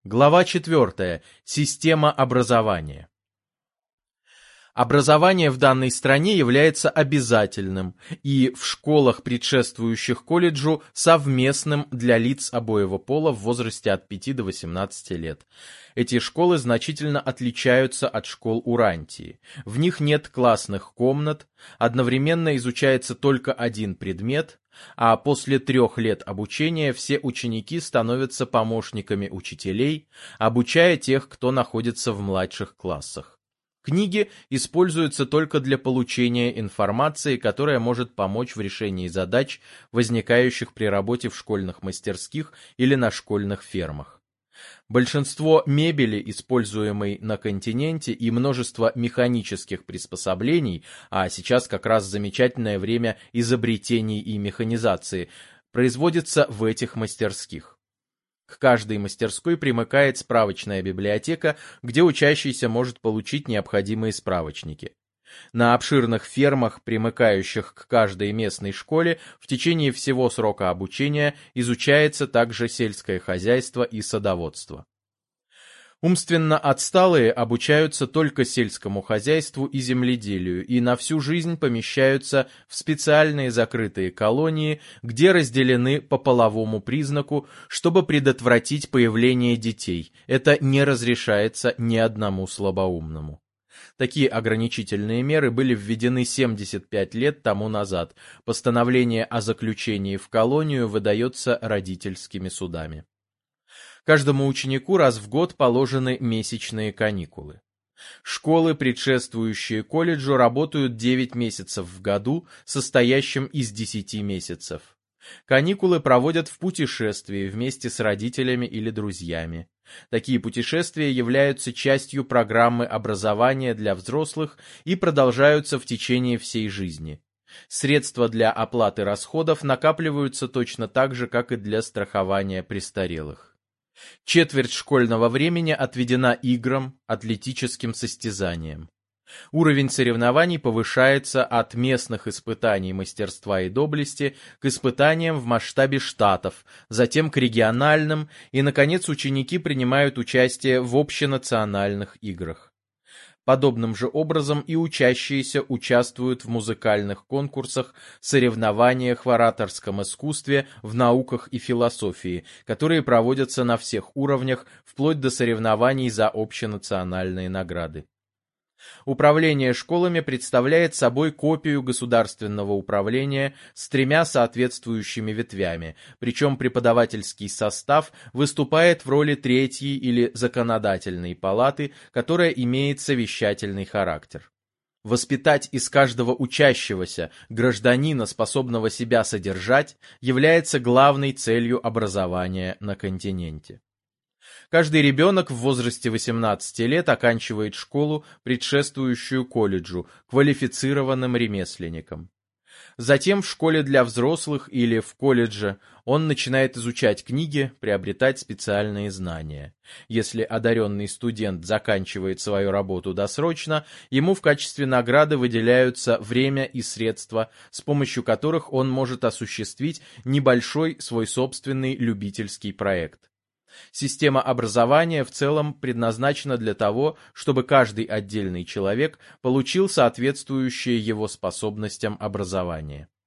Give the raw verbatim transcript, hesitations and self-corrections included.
Глава четвертая. Система образования. Образование в данной стране является обязательным и в школах, предшествующих колледжу, совместным для лиц обоего пола в возрасте от пяти до восемнадцати лет. Эти школы значительно отличаются от школ Урантии. В них нет классных комнат, одновременно изучается только один предмет, а после трех лет обучения все ученики становятся помощниками учителей, обучая тех, кто находится в младших классах. Книги используются только для получения информации, которая может помочь в решении задач, возникающих при работе в школьных мастерских или на школьных фермах. Большинство мебели, используемой на континенте, и множество механических приспособлений, а сейчас как раз замечательное время изобретений и механизации, производится в этих мастерских. К каждой мастерской примыкает справочная библиотека, где учащийся может получить необходимые справочники. На обширных фермах, примыкающих к каждой местной школе, в течение всего срока обучения изучается также сельское хозяйство и садоводство. Умственно отсталые обучаются только сельскому хозяйству и земледелию и на всю жизнь помещаются в специальные закрытые колонии, где разделены по половому признаку, чтобы предотвратить появление детей. Это не разрешается ни одному слабоумному. Такие ограничительные меры были введены семьдесят пять лет тому назад. Постановление о заключении в колонию выдается родительскими судами. Каждому ученику раз в год положены месячные каникулы. Школы, предшествующие колледжу, работают девять месяцев в году, состоящим из десяти месяцев. Каникулы проводят в путешествии вместе с родителями или друзьями. Такие путешествия являются частью программы образования для взрослых и продолжаются в течение всей жизни. Средства для оплаты расходов накапливаются точно так же, как и для страхования престарелых. Четверть школьного времени отведена играм, атлетическим состязаниям. Уровень соревнований повышается от местных испытаний мастерства и доблести к испытаниям в масштабе штатов, затем к региональным, и, наконец, ученики принимают участие в общенациональных играх. Подобным же образом и учащиеся участвуют в музыкальных конкурсах, соревнованиях в ораторском искусстве, в науках и философии, которые проводятся на всех уровнях, вплоть до соревнований за общенациональные награды. Управление школами представляет собой копию государственного управления с тремя соответствующими ветвями, причем преподавательский состав выступает в роли третьей или законодательной палаты, которая имеет совещательный характер. Воспитать из каждого учащегося гражданина, способного себя содержать, является главной целью образования на континенте. Каждый ребенок в возрасте восемнадцати лет оканчивает школу, предшествующую колледжу, квалифицированным ремесленником. Затем в школе для взрослых или в колледже он начинает изучать книги, приобретать специальные знания. Если одаренный студент заканчивает свою работу досрочно, ему в качестве награды выделяются время и средства, с помощью которых он может осуществить небольшой свой собственный любительский проект. Система образования в целом предназначена для того, чтобы каждый отдельный человек получил соответствующее его способностям образование.